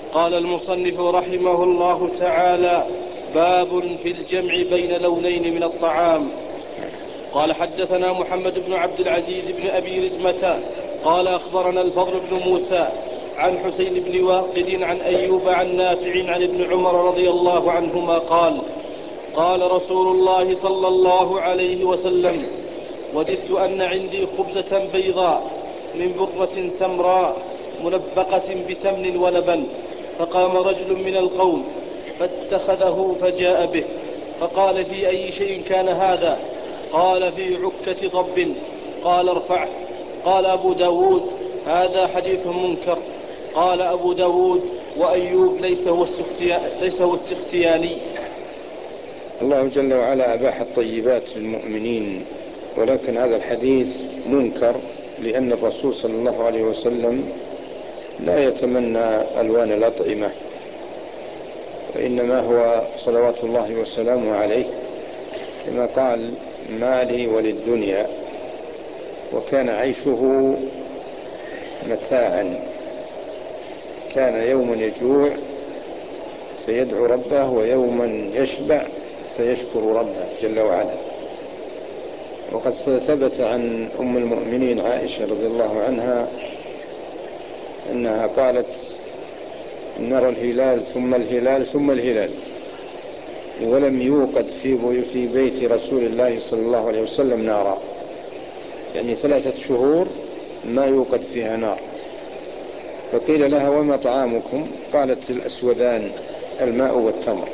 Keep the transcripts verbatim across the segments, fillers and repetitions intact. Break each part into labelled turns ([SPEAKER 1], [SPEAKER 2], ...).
[SPEAKER 1] قال المصنف رحمه الله تعالى: باب في الجمع بين لونين من الطعام. قال حدثنا محمد بن عبد العزيز بن أبي رزمة قال أخبرنا الفضل بن موسى عن حسين بن واقد عن أيوب عن نافع عن ابن عمر رضي الله عنهما قال: قال رسول الله صلى الله عليه وسلم: وددت أن عندي خبزة بيضاء من برة سمراء منبقة بسمن ولبن، فقام رجل من القوم فاتخذه فجاء به، فقال: في أي شيء كان هذا؟ قال: في عكة ضب. قال: ارفعه. قال أبو داود: هذا حديث منكر. قال أبو داود: وأيوب ليس هو ليس هو السختياني.
[SPEAKER 2] الله جل وعلا أباح الطيبات للمؤمنين، ولكن هذا الحديث منكر، لأن الرسول صلى الله عليه وسلم لا يتمنى ألوان الأطعمة، وإنما هو صلوات الله وسلامه عليه كما قال: ما لي وللدنيا، وكان عيشه متاعا، كان يوما يجوع فيدعو ربه، ويوما يشبع فيشكر ربه جل وعلا. وقد ثبت عن أم المؤمنين عائشة رضي الله عنها أنها قالت: نرى الهلال ثم الهلال ثم الهلال، ولم يوقد في بيت رسول الله صلى الله عليه وسلم نارا، يعني ثلاثة شهور ما يوقد فيها نار. فقيل لها: وما طعامكم؟ قالت: الأسودان، الماء والتمر.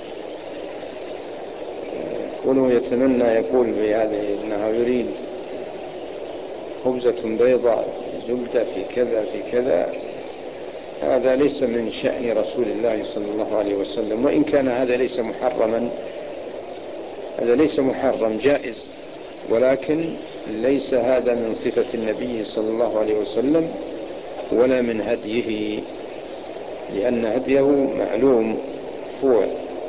[SPEAKER 2] كونه يتمنى يقول بهذه أنه يريد خبزة بيضاء زبدة في كذا في كذا، هذا ليس من شأن رسول الله صلى الله عليه وسلم، وإن كان هذا ليس محرما، هذا ليس محرم، جائز، ولكن ليس هذا من صفة النبي صلى الله عليه وسلم ولا من هديه، لأن هديه معلوم فوع،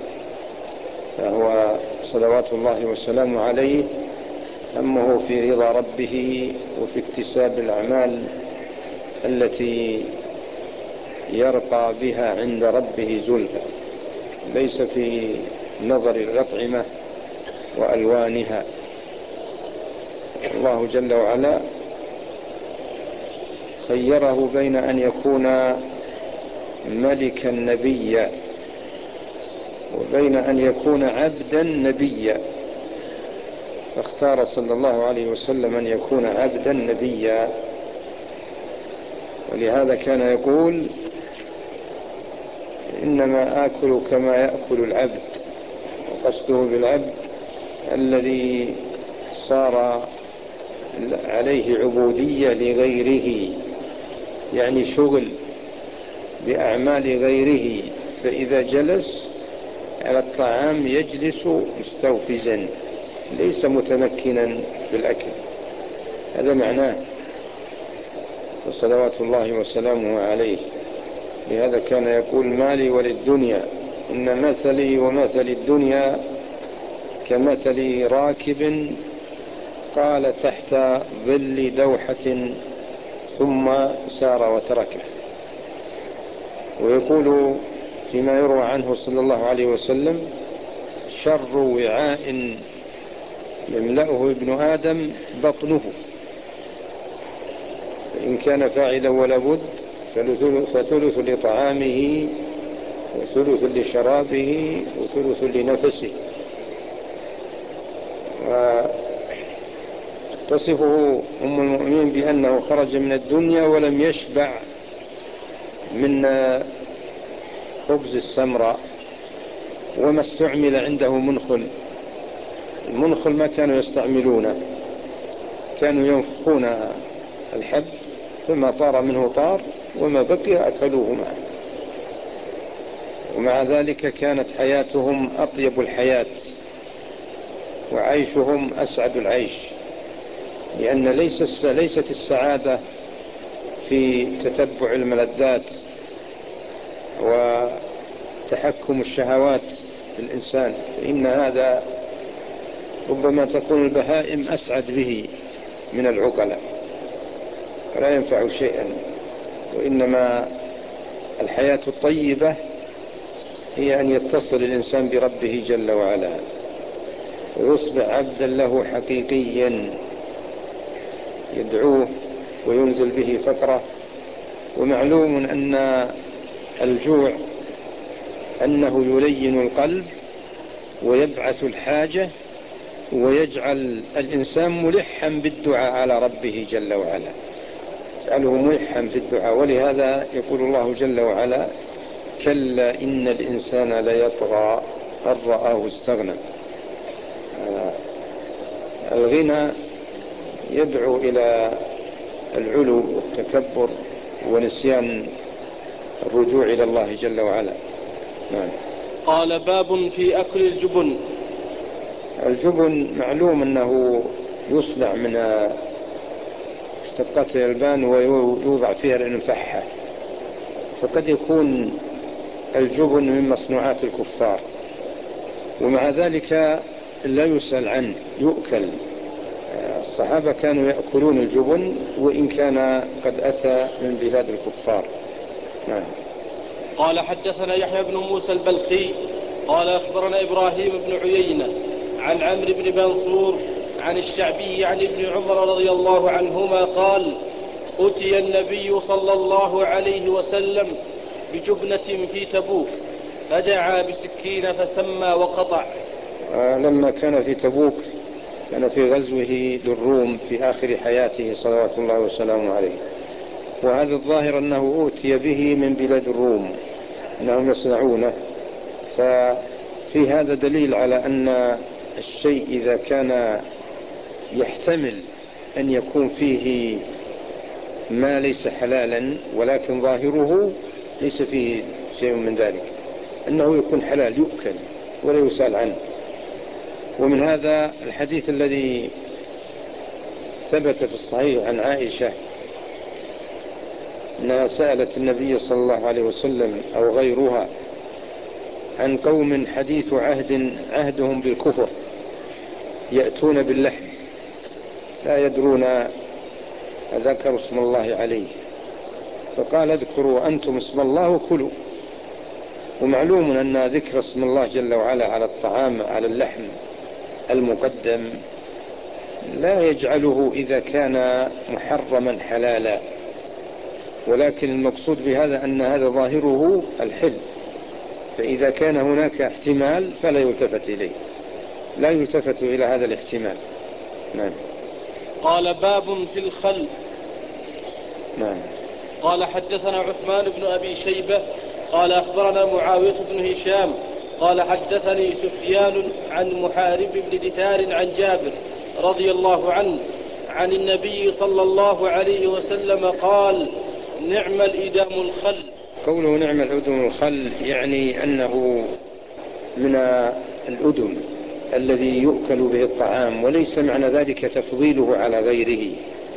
[SPEAKER 2] فهو صلوات الله وسلامه عليه همه في رضا ربه وفي اكتساب الأعمال التي يرقى بها عند ربه زلفى، ليس في نظر الأطعمة وألوانها. الله جل وعلا خيره بين أن يكون ملكا نبيا وبين أن يكون عبدا نبيا، فاختار صلى الله عليه وسلم أن يكون عبدا نبيا. ولهذا كان يقول: إنما آكل كما يأكل العبد، وقصده بالعبد الذي صار عليه عبودية لغيره، يعني شغل بأعمال غيره، فإذا جلس على الطعام يجلس مستوفزا ليس متمكنا في الأكل، هذا معناه وصلوات الله وسلامه عليه. لهذا كان يقول: ما لي وللدنيا، إن مثلي ومثل الدنيا كمثل راكب قال تحت ظل دوحة ثم سار وتركه. ويقول فيما يروى عنه صلى الله عليه وسلم: شر وعاء يملأه ابن آدم بطنه، فإن كان فاعلا ولا بد فثلث لطعامه وثلث لشرابه وثلث لنفسه. وتصفه أم المؤمنين بأنه خرج من الدنيا ولم يشبع من خبز السمراء، وما استعمل عنده منخل، المنخل ما كانوا يستعملونه، كانوا ينفخون الحب فما طار منه طار وما بقي أكلوه معه. ومع ذلك كانت حياتهم أطيب الحياة وعيشهم أسعد العيش، لأن ليست السعادة في تتبع الملذات وتحكم الشهوات في الإنسان، فإن هذا ربما تكون البهائم أسعد به من العقلاء ولا ينفع شيئا، وإنما الحياة الطيبة هي أن يتصل الإنسان بربه جل وعلا ويصبح عبدا له حقيقيا يدعوه وينزل به فقره. ومعلوم أن الجوع أنه يلين القلب ويبعث الحاجة ويجعل الإنسان ملحا بالدعاء على ربه جل وعلا، يجعله ملحا في الدعاء. ولهذا يقول الله جل وعلا: كلا إن الإنسان ليطغى أن رآه استغنى. الغنى يدعو إلى العلو والتكبر ونسيان الرجوع إلى الله جل وعلا. نعم.
[SPEAKER 1] قال: باب في أكل الجبن.
[SPEAKER 2] الجبن معلوم أنه يصنع من مشتقات الألبان ويوضع فيها الفحة، فقد يكون الجبن من مصنوعات الكفار، ومع ذلك لا يسأل عنه، يؤكل. الصحابة كانوا يأكلون الجبن وإن كان قد أتى من بلاد الكفار. نعم.
[SPEAKER 1] قال: حدثنا يحيى بن موسى البلخي قال: أخبرنا إبراهيم بن عيينة عن عمرو بن منصور عن الشعبي عن ابن عمر رضي الله عنهما قال: أتي النبي صلى الله عليه وسلم بجبنة في تبوك فدعا بسكين فسمى وقطع.
[SPEAKER 2] لما كان في تبوك كان في غزوه للروم في آخر حياته صلوات الله وسلامه عليه، وهذا الظاهر أنه أوتي به من بلاد الروم، أنهم يصنعونه. ففي هذا دليل على أن الشيء إذا كان يحتمل أن يكون فيه ما ليس حلالا ولكن ظاهره ليس فيه شيء من ذلك، أنه يكون حلال يؤكل ولا يسأل عنه. ومن هذا الحديث الذي ثبت في الصحيح عن عائشة أنها سألت النبي صلى الله عليه وسلم أو غيرها عن قوم حديث عهد عهدهم بالكفر يأتون باللحم لا يدرون ذكروا اسم الله عليه، فقال: اذكروا أنتم اسم الله وكلوا. ومعلوم أن ذكر اسم الله جل وعلا على الطعام على اللحم المقدم لا يجعله إذا كان محرما حلالا، ولكن المقصود بهذا أن هذا ظاهره الحل، فإذا كان هناك احتمال فلا يلتفت إليه، لا يلتفت إلى هذا الاحتمال. نعم.
[SPEAKER 1] قال: باب في الخل.
[SPEAKER 2] نعم.
[SPEAKER 1] قال: حدثنا عثمان بن أبي شيبة قال: أخبرنا معاوية بن هشام قال: حدثني سفيان عن محارب بن دثار عن جابر رضي الله عنه عن النبي صلى الله عليه وسلم قال: نعم الإدام الخل.
[SPEAKER 2] قوله نعم الأدم الخل يعني أنه من الأدم الذي يؤكل به الطعام، وليس معنى ذلك تفضيله على غيره،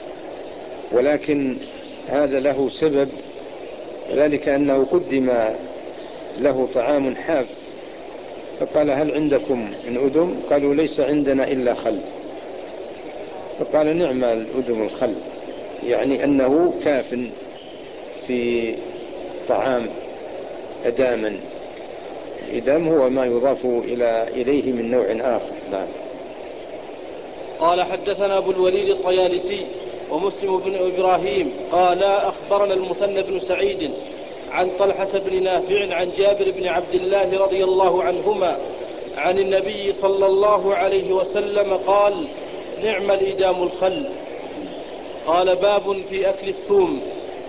[SPEAKER 2] ولكن هذا له سبب، ذلك أنه قدم له طعام حاف فقال: هل عندكم من أدم؟ قالوا: ليس عندنا إلا خل. فقال: نعم الأدم الخل، يعني أنه كاف في طعام أداما. الإدام هو ما يضاف إلى إليه من نوع آخر. نعم.
[SPEAKER 1] قال: حدثنا أبو الوليد الطيالسي ومسلم بن إبراهيم قال: أخبرنا المثنى بن سعيد عن طلحة بن نافع عن جابر بن عبد الله رضي الله عنهما عن النبي صلى الله عليه وسلم قال: نعم الإدام الخل. قال: باب في أكل الثوم.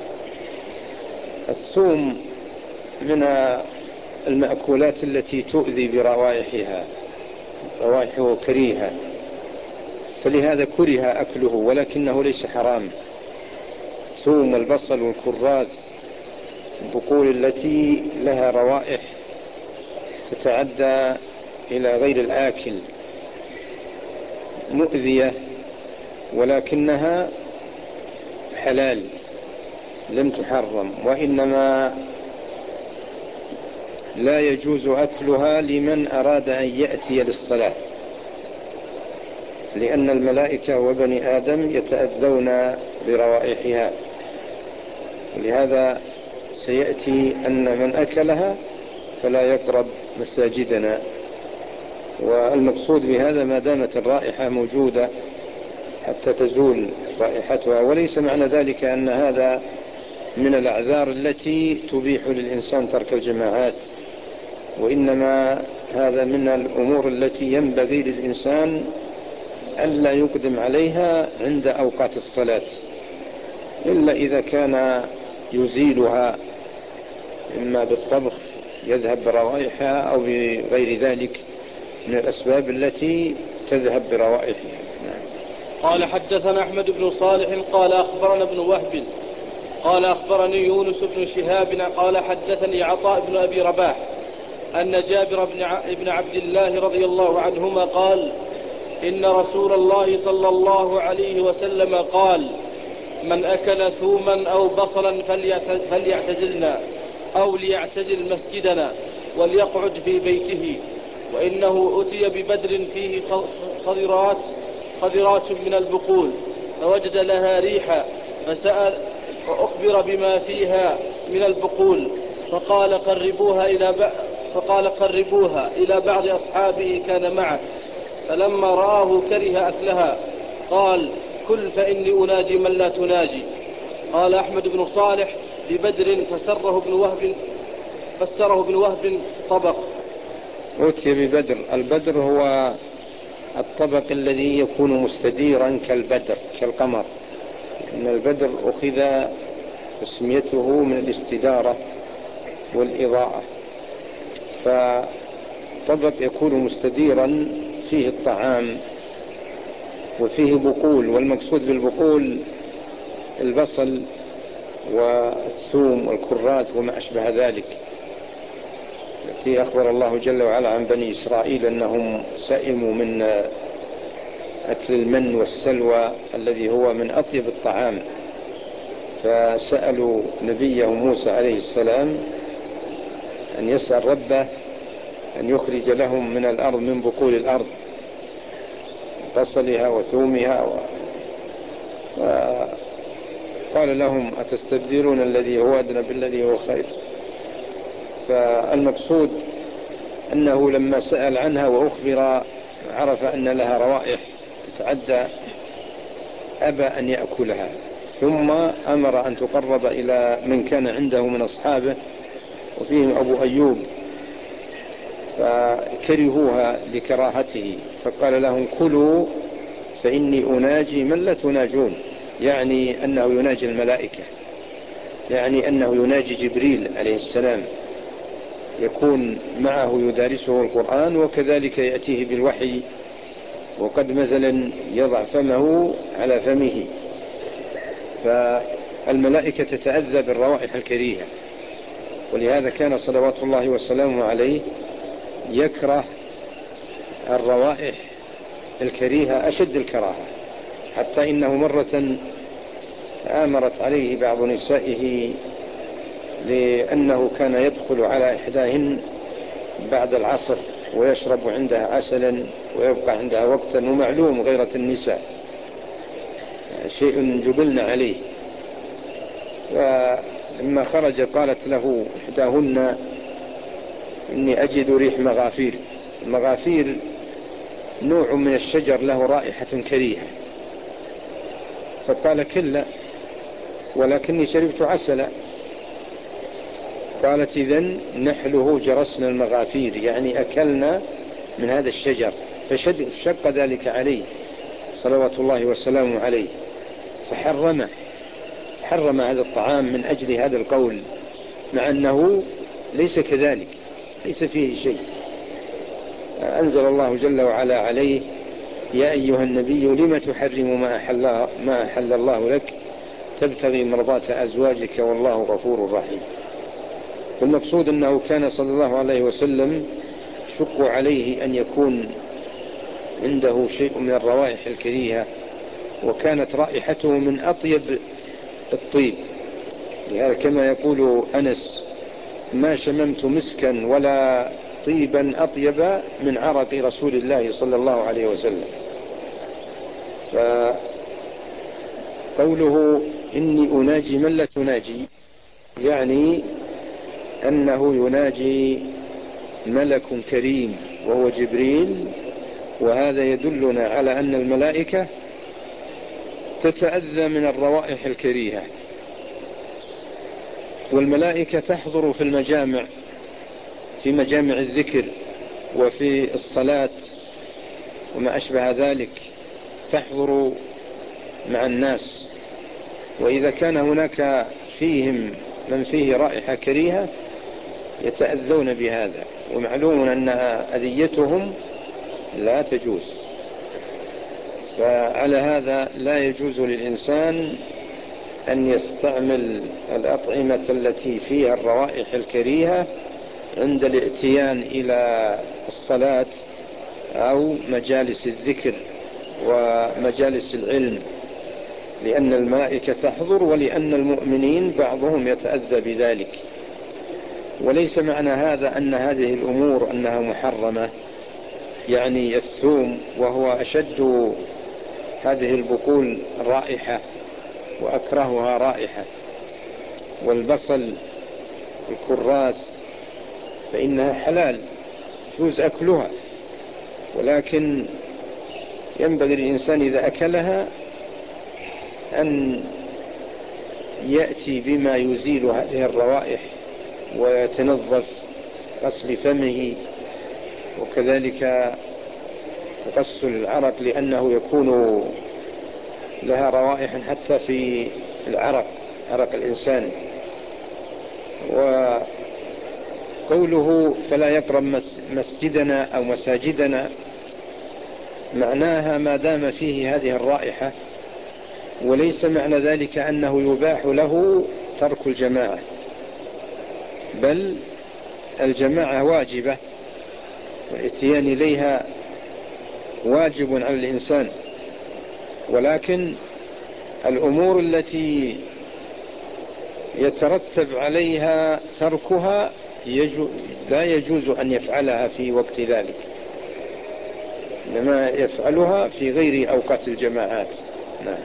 [SPEAKER 2] الثوم من المأكولات التي تؤذي بروائحها، روائحه كريهة، فلهذا كره أكله، ولكنه ليس حرام. الثوم والبصل والكراث البقول التي لها روائح تتعدى إلى غير الآكل مؤذية، ولكنها حلال لم تحرم، وإنما لا يجوز أكلها لمن أراد أن يأتي للصلاة، لأن الملائكة وبني آدم يتأذون بروائحها. لهذا سيأتي أن من أكلها فلا يقرب مساجدنا. والمقصود بهذا ما دامت الرائحة موجودة حتى تزول رائحتها، وليس معنى ذلك أن هذا من الأعذار التي تبيح للإنسان ترك الجماعات، وإنما هذا من الأمور التي ينبغي للإنسان ألا يقدم عليها عند أوقات الصلاة، إلا إذا كان يزيلها إما بالطبخ يذهب بروائحها أو بغير ذلك من الأسباب التي تذهب بروائحها.
[SPEAKER 1] قال حدثنا أحمد بن صالح قال أخبرنا ابن وهب قال أخبرني يونس بن شهاب قال حدثني عطاء بن أبي رباح أن جابر بن عبد الله رضي الله عنهما قال إن رسول الله صلى الله عليه وسلم قال من أكل ثوما أو بصلا فليعتزلنا أو ليعتزل مسجدنا وليقعد في بيته، وإنه أتي ببدر فيه خضرات خضرات من البقول فوجد لها ريحا فسأل وأخبر بما فيها من البقول فقال قربوها إلى ب... فقال قربوها إلى بعض أصحابه كان معه، فلما رآه كره أكلها قال كل فإني أناجي من لا تناجي. قال أحمد بن صالح ببدر فسره ابن وهب فسره ابن وهب طبق.
[SPEAKER 2] أتي ببدر، البدر هو الطبق الذي يكون مستديرا كالبدر كالقمر، إن البدر أخذ تسميته من الاستدارة والإضاءة، فطبق يكون مستديرا فيه الطعام وفيه بقول، والمقصود بالبقول البصل والثوم والكرات وما أشبه ذلك، التي أخبر الله جل وعلا عن بني إسرائيل أنهم سئموا من أكل المن والسلوى الذي هو من أطيب الطعام، فسألوا نبيه موسى عليه السلام أن يسأل ربه أن يخرج لهم من الأرض من بقول الأرض بصلها وثومها و... وقال لهم أتستبدلون الذي هو أدنى بالذي هو خير. فالمقصود أنه لما سأل عنها وأخبر عرف أن لها روائح تتعدى أبى أن يأكلها، ثم أمر أن تقرب إلى من كان عنده من أصحابه وفيهم أبو أيوب، فكرهوها لكراهته فقال لهم كلوا فإني أناجي من لا تناجون، يعني أنه يناجي الملائكة، يعني أنه يناجي جبريل عليه السلام يكون معه يدارسه القرآن وكذلك يأتيه بالوحي، وقد مثلا يضع فمه على فمه، فالملائكة تتأذى بالروائح الكريهة، ولهذا كان صلوات الله وسلامه عليه يكره الروائح الكريهة أشد الكراهة، حتى إنه مرة آمرت عليه بعض نسائه لأنه كان يدخل على إحداهن بعد العصر ويشرب عندها عسلا ويبقى عندها وقتا، ومعلوم غيرة النساء شيء جبلنا عليه، ولما خرج قالت له إحداهن إني أجد ريح مغافير. المغافير نوع من الشجر له رائحة كريهة، فقال كلا ولكني شربت عسلا. قالت إذن نحله جرسنا المغافير، يعني أكلنا من هذا الشجر، فشق ذلك عليه صلوات الله وسلامه عليه فحرمه، حرم هذا الطعام من أجل هذا القول، مع أنه ليس كذلك، ليس فيه شيء. أنزل الله جل وعلا عليه يا أيها النبي لم تحرم ما أحل, ما أحل الله لك تبتغي مرضات أزواجك والله غفور رحيم. والمقصود أنه كان صلى الله عليه وسلم شق عليه أن يكون عنده شيء من الروائح الكريهة، وكانت رائحته من أطيب الطيب، لهذا كما يقول أنس ما شممت مسكا ولا طيبا أطيب من عرق رسول الله صلى الله عليه وسلم. فقوله إني أناجي من لا تناجي يعني أنه يناجي ملك كريم وهو جبريل، وهذا يدلنا على أن الملائكة تتأذى من الروائح الكريهة، والملائكة تحضر في المجامع، في مجامع الذكر وفي الصلاة وما أشبه ذلك، تحضر مع الناس، وإذا كان هناك فيهم من فيه رائحة كريهة يتأذون بهذا، ومعلوم أن أذيتهم لا تجوز. فعلى هذا لا يجوز للإنسان أن يستعمل الأطعمة التي فيها الروائح الكريهة عند الاتيان إلى الصلاة أو مجالس الذكر ومجالس العلم، لأن الملائكة تحضر ولأن المؤمنين بعضهم يتأذى بذلك. وليس معنى هذا أن هذه الأمور أنها محرمة، يعني الثوم وهو أشد هذه البقول رائحة وأكرهها رائحة، والبصل الكراث فإنها حلال يجوز أكلها، ولكن ينبغي للإنسان إذا أكلها أن يأتي بما يزيل هذه الروائح ويتنظف غسل فمه، وكذلك تغسل العرق، لأنه يكون لها روائح حتى في العرق، عرق الإنسان. وقوله فلا يقرب مسجدنا أو مساجدنا معناها ما دام فيه هذه الرائحة، وليس معنى ذلك أنه يباح له ترك الجماعة، بل الجماعة واجبة والاتيان إليها واجب على الإنسان، ولكن الأمور التي يترتب عليها تركها يجو لا يجوز أن يفعلها في وقت ذلك، إنما يفعلها في غير أوقات الجماعات. نعم.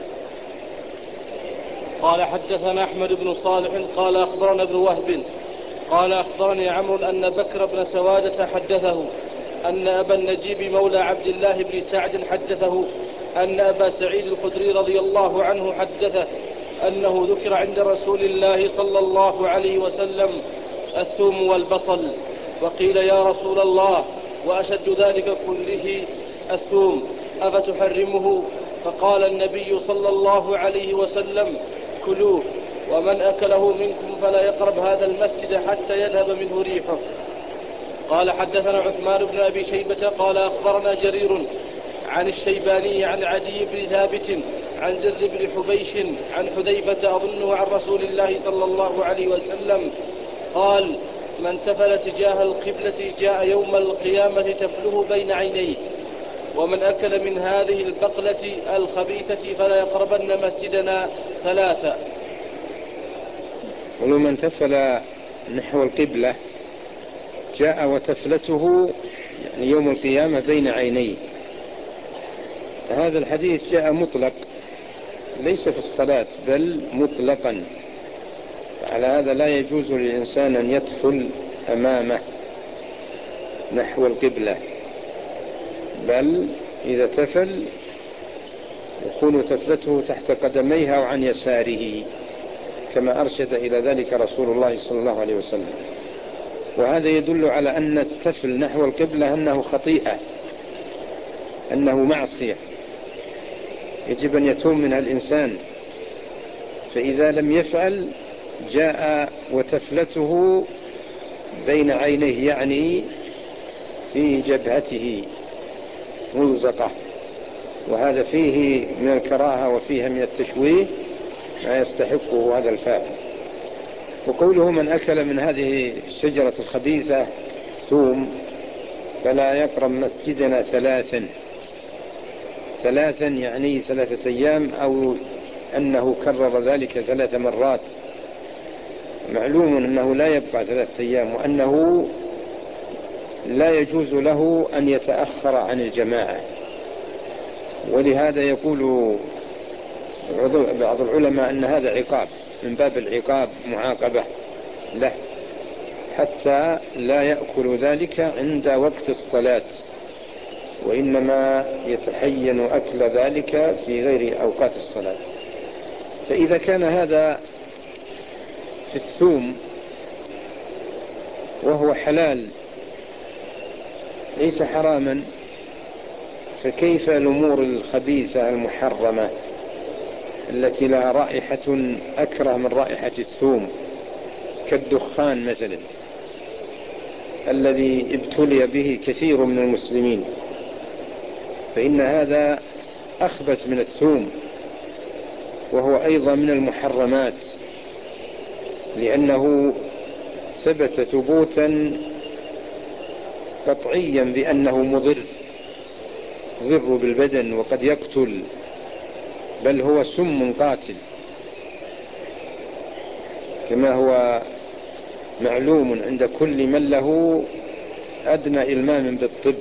[SPEAKER 1] قال حدثنا أحمد بن صالح قال أخبرنا ابن وهب قال أخبرني عمرو أن بكر بن سوادة حدثه أن أبا النجيب مولى عبد الله بن سعد حدثه أن أبا سعيد الخدري رضي الله عنه حدثه أنه ذكر عند رسول الله صلى الله عليه وسلم الثوم والبصل، وقيل يا رسول الله وأشد ذلك كله الثوم أفتحرمه؟ فقال النبي صلى الله عليه وسلم كلوه، ومن أكله منكم فلا يقرب هذا المسجد حتى يذهب منه ريحه. قال حدثنا عثمان بن أبي شيبة قال أخبرنا جرير عن الشيباني عن عدي بن ثابت عن زر بن حبيش عن حذيفة أظنه عن رسول الله صلى الله عليه وسلم قال من تفل تجاه القبلة جاء يوم القيامة تفله بين عينيه، ومن أكل من هذه البقلة الخبيثة فلا يقربن مسجدنا ثلاثة.
[SPEAKER 2] ومن تفل نحو القبلة جاء وتفلته يعني يوم القيامة بين عينيه. هذا الحديث جاء مطلق ليس في الصلاة بل مطلقا، على هذا لا يجوز للإنسان أن يتفل أمامه نحو القبلة، بل إذا تفل يكون تفلته تحت قدميها وعن يساره كما أرشد إلى ذلك رسول الله صلى الله عليه وسلم. وهذا يدل على أن التفل نحو القبلة أنه خطيئة، أنه معصية يجب أن يتوب منها الإنسان، فإذا لم يفعل جاء وتفلته بين عينيه يعني في جبهته ملزقة، وهذا فيه من الكراهة وفيها من التشويه ما يستحقه هذا الفاعل. وقوله من أكل من هذه الشجرة الخبيثة ثوم فلا يقرب مسجدنا ثلاثا، ثلاثا يعني ثلاثة أيام، أو أنه كرر ذلك ثلاث مرات. معلوم أنه لا يبقى ثلاثة أيام، وأنه لا يجوز له أن يتأخر عن الجماعة، ولهذا يقول بعض العلماء أن هذا عقاب من باب العقاب معاقبة، له، حتى لا يأكل ذلك عند وقت الصلاة، وإنما يتحين أكل ذلك في غير أوقات الصلاة. فإذا كان هذا في الثوم وهو حلال ليس حراما، فكيف الأمور الخبيثة المحرمة التي لها رائحة أكره من رائحة الثوم، كالدخان مثلا الذي ابتلي به كثير من المسلمين، فإن هذا أخبث من الثوم، وهو أيضا من المحرمات، لأنه ثبت ثبوتا قطعيا بأنه مضر، يضر بالبدن وقد يقتل، بل هو سم قاتل، كما هو معلوم عند كل من له أدنى إلمام بالطب.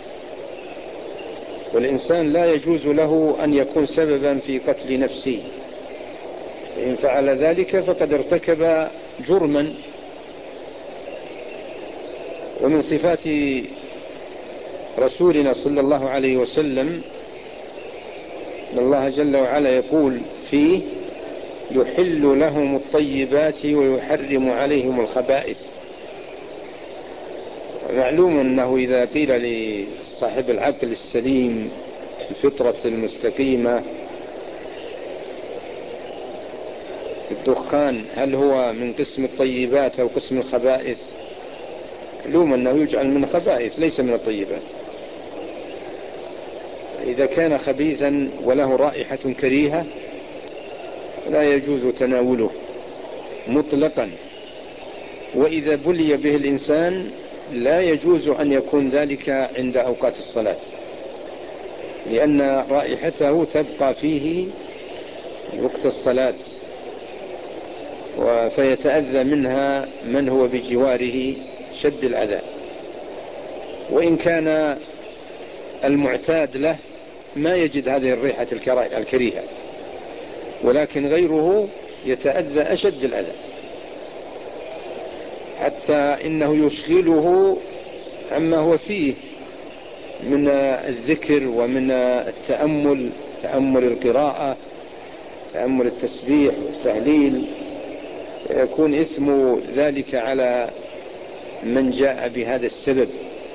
[SPEAKER 2] والإنسان لا يجوز له أن يكون سببا في قتل نفسه، فإن فعل ذلك فقد ارتكب جرما. ومن صفات رسولنا صلى الله عليه وسلم أن الله جل وعلا يقول فيه: يحل لهم الطيبات ويحرم عليهم الخبائث. معلوم أنه إذا قيل لصاحب العقل السليم الفطرة المستقيمة الدخان هل هو من قسم الطيبات أو قسم الخبائث، معلوم أنه يجعل من الخبائث ليس من الطيبات. إذا كان خبيثا وله رائحة كريهة لا يجوز تناوله مطلقا، وإذا بلي به الإنسان لا يجوز أن يكون ذلك عند أوقات الصلاة، لأن رائحته تبقى فيه وقت الصلاة، فيتأذى منها من هو بجواره شد الأذى. وإن كان المعتاد له ما يجد هذه الريحة الكريهة، ولكن غيره يتأذى أشد الأذى، حتى إنه يشغله عما هو فيه من الذكر ومن التأمل، تأمل القراءة، تأمل التسبيح والتهليل، يكون إثم ذلك على من جاء بهذا السبب.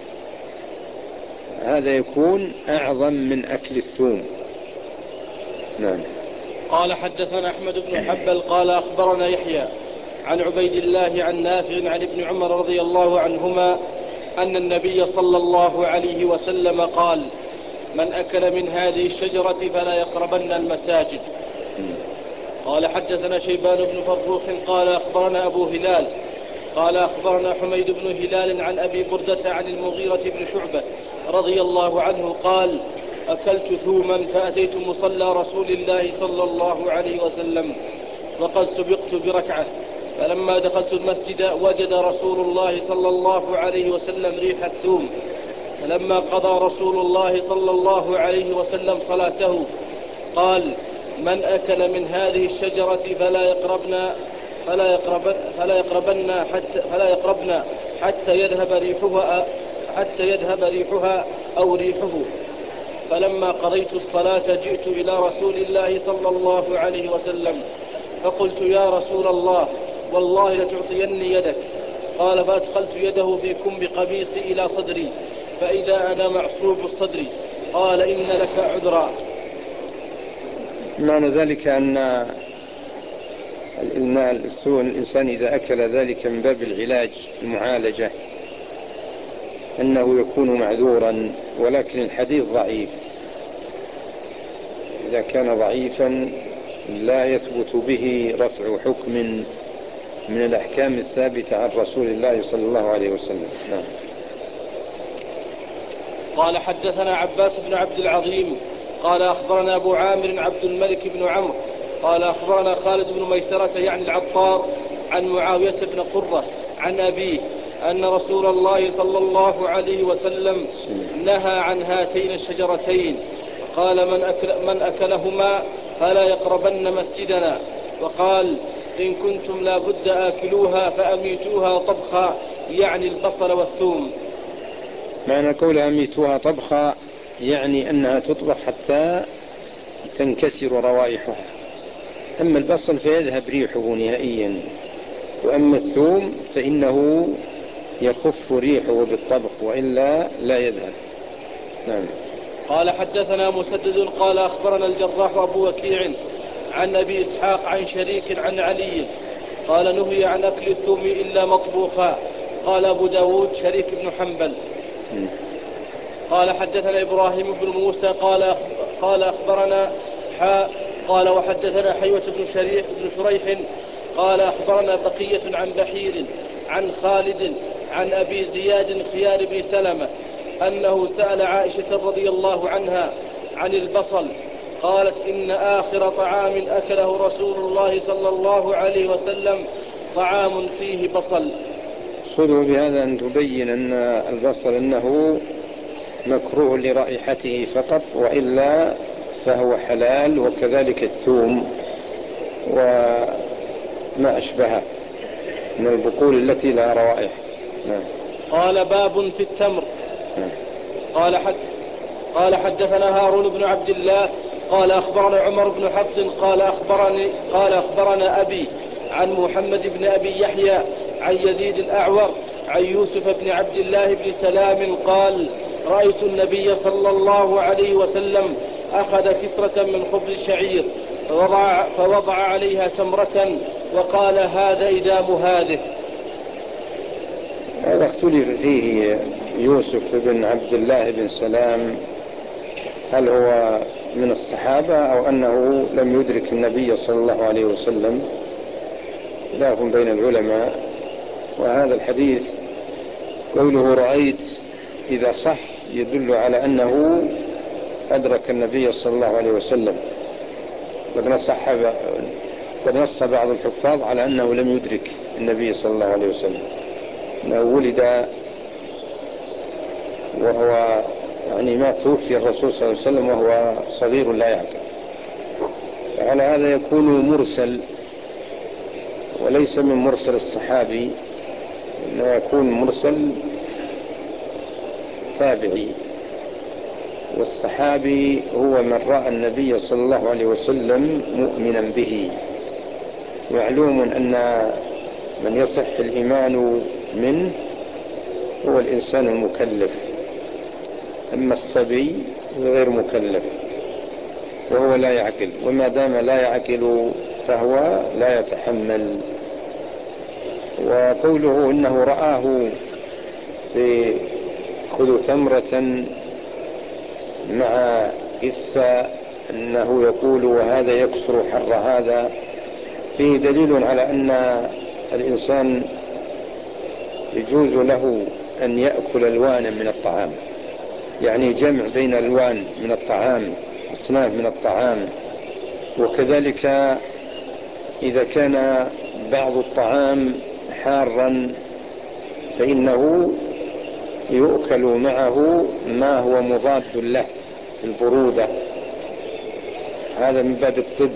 [SPEAKER 2] هذا يكون أعظم من أكل الثوم. نعم.
[SPEAKER 1] قال حدثنا أحمد بن حنبل قال أخبرنا يحيى عن عبيد الله عن نافع عن ابن عمر رضي الله عنهما أن النبي صلى الله عليه وسلم قال: من أكل من هذه الشجرة فلا يقربن المساجد. قال حدثنا شيبان بن فروخ قال أخبرنا أبو هلال قال أخبرنا حميد بن هلال عن أبي بردة عن المغيرة بن شعبة رضي الله عنه قال: أكلت ثوما فأتيت مصلى رسول الله صلى الله عليه وسلم وقد سبقت بركعة، فلما دخلت المسجد وجد رسول الله صلى الله عليه وسلم ريح الثوم، فلما قضى رسول الله صلى الله عليه وسلم صلاته قال: من أكل من هذه الشجرة فلا يقربنا فلا يقربن فلا يقربن حتى فلا يقربن حتى يذهب ريحها حتى يذهب ريحها أو ريحه. فلما قضيت الصلاة جئت إلى رسول الله صلى الله عليه وسلم فقلت: يا رسول الله والله لتعطيني يدك. قال: فأدخلت يده في كم قميصي إلى صدري فإذا أنا معصوب الصدر. قال: إن لك عذرا.
[SPEAKER 2] معنى ذلك أن الإنسان إذا أكل ذلك من باب العلاج المعالجة أنه يكون معذورا، ولكن الحديث ضعيف. إذا كان ضعيفا لا يثبت به رفع حكم من الأحكام الثابتة عن رسول الله صلى الله عليه وسلم. نعم.
[SPEAKER 1] قال حدثنا عباس بن عبد العظيم قال أخبرنا أبو عامر عبد الملك بن عمرو قال أخبرنا خالد بن ميسرة يعني العطار عن معاوية بن قرة عن أبيه أن رسول الله صلى الله عليه وسلم نهى عن هاتين الشجرتين، قال: من, أكل من أكلهما فلا يقربن مسجدنا، وقال: إن كنتم لا بد آكلوها فأميتوها طبخا، يعني البصل والثوم.
[SPEAKER 2] معنى قولها أميتوها طبخا يعني أنها تطبخ حتى تنكسر روائحها. أما البصل فيذهب ريحه نهائيا، وأما الثوم فإنه يخف ريحه بالطبخ وإلا لا يذهب. نعم.
[SPEAKER 1] قال حدثنا مسدد قال أخبرنا الجراح أبو وكيع عن أبي إسحاق عن شريك عن علي قال نهي عن أكل الثوم إلا مطبوخا. قال أبو داود شريك بن حنبل. قال حدثنا إبراهيم بن موسى قال قال أخبرنا حاء قال وحدثنا حيوة بن شريح بن شريح قال أخبرنا بقية عن بحير عن خالد عن أبي زياد خيار بن سلمة أنه سأل عائشة رضي الله عنها عن البصل، قالت إن آخر طعام أكله رسول الله صلى الله عليه وسلم طعام فيه بصل.
[SPEAKER 2] صدوا بهذا أن تبين أن البصل أنه مكروه لرائحته فقط، وإلا فهو حلال، وكذلك الثوم وما أشبهه من البقول التي لا روائح. نعم.
[SPEAKER 1] قال باب في التمر. نعم. قال حد قال حدثنا هارون بن عبد الله قال أخبرنا عمر بن حفص قال أخبرني قال أخبرنا أبي عن محمد بن أبي يحيى عن يزيد الأعور عن يوسف بن عبد الله بن سلام قال رأيت النبي صلى الله عليه وسلم أخذ كسرة من خبز شعير فوضع, فوضع عليها تمرة وقال هذا إدام هذه.
[SPEAKER 2] هذا اختلف فيه يوسف بن عبد الله بن سلام، هل هو من الصحابة أو أنه لم يدرك النبي صلى الله عليه وسلم، خلاف بين العلماء. وهذا الحديث قوله رأيت إذا صح يدل على أنه أدرك النبي صلى الله عليه وسلم، قد نص بعض الحفاظ على أنه لم يدرك النبي صلى الله عليه وسلم، أنه ولد وهو يعني ما توفي الرسول صلى الله عليه وسلم وهو صغير لا يعقل. على هذا يكون مرسل وليس من مرسل الصحابي، إنه يكون مرسل تابعي، والصحابي هو من رأى النبي صلى الله عليه وسلم مؤمنا به. معلوم أن من يصح الإيمان منه هو الإنسان المكلف، أما الصبي غير مكلف وهو لا يعقل، وما دام لا يعقل فهو لا يتحمل. وقوله إنه رآه في خذ تمرة مع إثاء أنه يقول وهذا يكسر حر هذا، فيه دليل على أن الإنسان يجوز له أن يأكل ألوانا من الطعام، يعني جمع بين ألوان من الطعام، أصناف من الطعام. وكذلك إذا كان بعض الطعام حارا فإنه يؤكل معه ما هو مضاد له البرودة، هذا من باب الطب.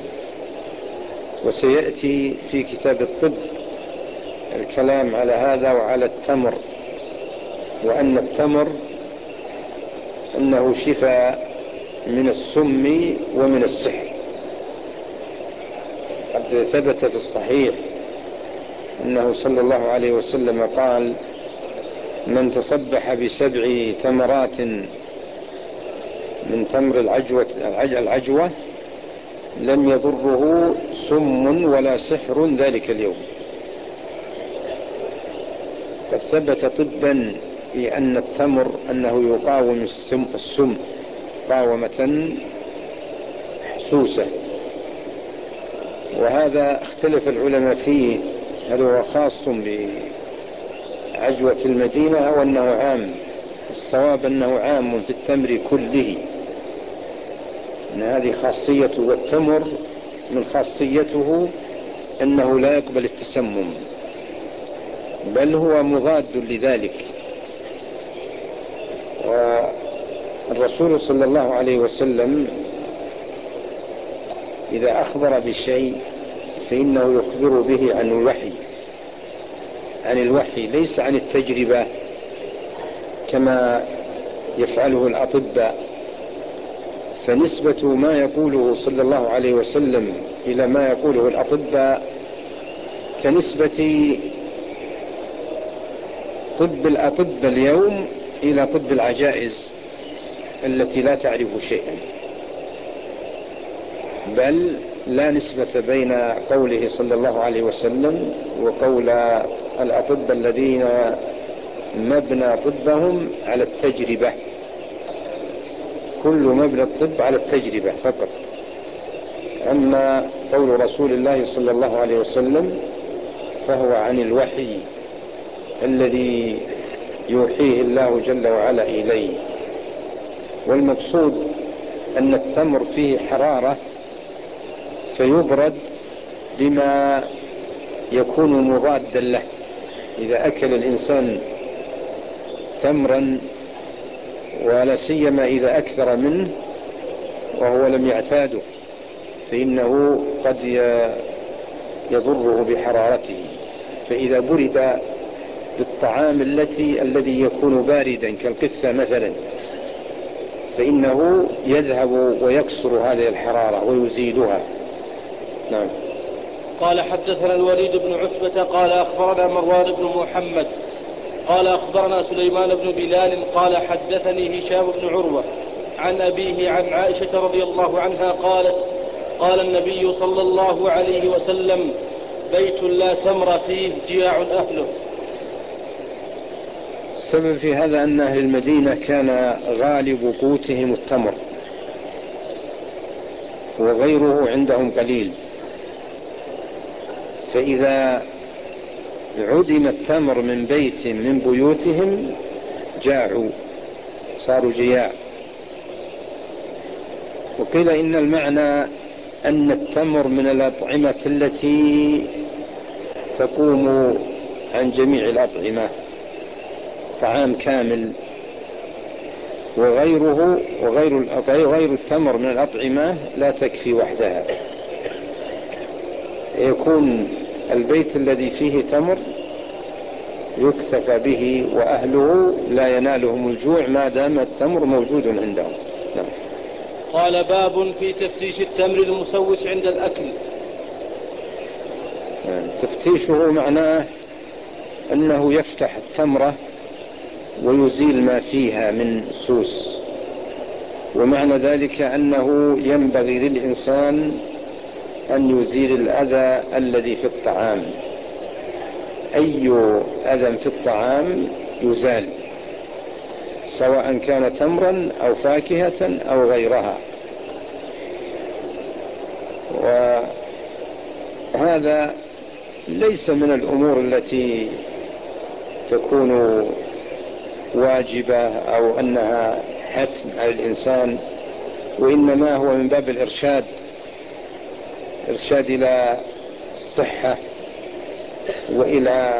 [SPEAKER 2] وسيأتي في كتاب الطب الكلام على هذا وعلى التمر، وأن التمر أنه شفاء من السم ومن السحر. قد ثبت في الصحيح أنه صلى الله عليه وسلم قال من تصبح بسبع تمرات من تمر العجوة, العجوة لم يضره سم ولا سحر ذلك اليوم. قد ثبت طبا لأن التمر أنه يقاوم السم, السم قاومة حسوسة. وهذا اختلف العلماء فيه، هل هو خاص بعجوة المدينة أو أنه عام؟ الصواب أنه عام في التمر كله، أن هذه خاصيته. والتمر من خاصيته أنه لا يقبل التسمم، بل هو مضاد لذلك. والرسول صلى الله عليه وسلم إذا أخبر بشيء فإنه يخبر به عن الوحي عن الوحي ليس عن التجربة كما يفعله الأطباء. فنسبة ما يقوله صلى الله عليه وسلم إلى ما يقوله الأطباء كنسبة طب الأطباء اليوم إلى طب العجائز التي لا تعرف شيئا. بل لا نسبة بين قوله صلى الله عليه وسلم وقول الأطباء الذين مبنى طبهم على التجربة. كل مبنى الطب على التجربة فقط. أما قول رسول الله صلى الله عليه وسلم فهو عن الوحي الذي يوحيه الله جل وعلا إليه. والمقصود أن التمر فيه حرارة فيبرد بما يكون مضادا له. إذا أكل الإنسان تمرا ولا سيما إذا أكثر منه وهو لم يعتاده فإنه قد يضره بحرارته. فإذا برد بالطعام التي الذي يكون باردا كالقثة مثلا فإنه يذهب ويكسر هذه الحرارة ويزيلها. نعم.
[SPEAKER 1] قال حدثنا الوليد بن عتبة قال أخبرنا مروان بن محمد قال أخبرنا سليمان بن بلال قال حدثني هشام بن عروة عن أبيه عن عائشة رضي الله عنها قالت قال النبي صلى الله عليه وسلم بيت لا تمر فيه جياع أهله.
[SPEAKER 2] السبب في هذا أن أهل المدينة كان غالب قوتهم التمر وغيره عندهم قليل. فإذا عدم التمر من بيت من بيوتهم جاعوا صاروا جياع. وقيل إن المعنى أن التمر من الأطعمة التي تقوم عن جميع الأطعمة طعام كامل. وغيره وغير غير التمر من الأطعمة لا تكفي وحدها. يكون البيت الذي فيه تمر يكتفى به وأهله لا ينالهم الجوع ما دام التمر موجود عندهم. نعم.
[SPEAKER 1] قال باب في تفتيش التمر المسوس عند الأكل.
[SPEAKER 2] تفتيشه معناه أنه يفتح التمرة ويزيل ما فيها من سوس. ومعنى ذلك أنه ينبغي للإنسان أن يزيل الأذى الذي في الطعام. أي أذى في الطعام يزال سواء كان تمرا أو فاكهة أو غيرها. وهذا ليس من الأمور التي تكون واجبة أو أنها حتم على الإنسان، وإنما هو من باب الإرشاد إرشاد إلى الصحة وإلى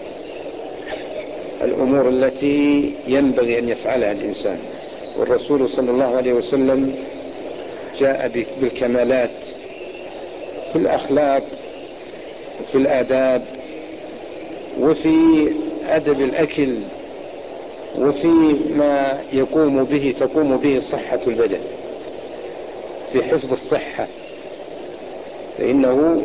[SPEAKER 2] الأمور التي ينبغي أن يفعلها الإنسان. والرسول صلى الله عليه وسلم جاء بالكمالات في الأخلاق وفي الآداب وفي أدب الأكل وفي ما يقوم به تقوم به صحة البدن في حفظ الصحة، فإنه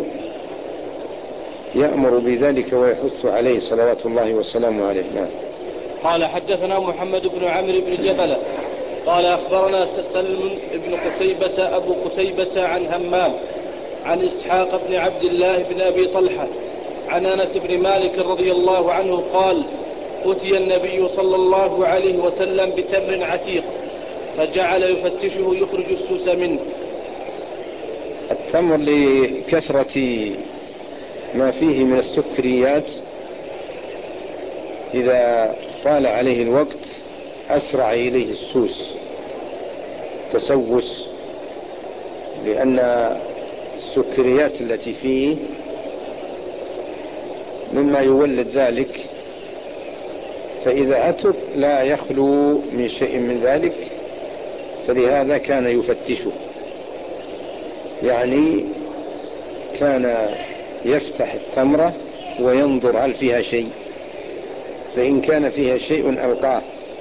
[SPEAKER 2] يأمر بذلك ويحث عليه صلوات الله وسلامه عليه.
[SPEAKER 1] قال حدثنا محمد بن عمرو بن جبل قال أخبرنا سلم بن قتيبة أبو قتيبة عن همام عن إسحاق بن عبد الله بن أبي طلحة عن أنس بن مالك رضي الله عنه قال أتي النبي صلى الله عليه وسلم بتمر عتيق فجعل يفتشه يخرج السوس منه.
[SPEAKER 2] التمر لكثرة ما فيه من السكريات إذا طال عليه الوقت أسرع إليه السوس تسوس، لأن السكريات التي فيه مما يولد ذلك، فإذا أتت لا يخلو من شيء من ذلك، فلهذا كان يفتشه. يعني كان يفتح التمرة وينظر هل فيها شيء، فإن كان فيها شيء ألقاه،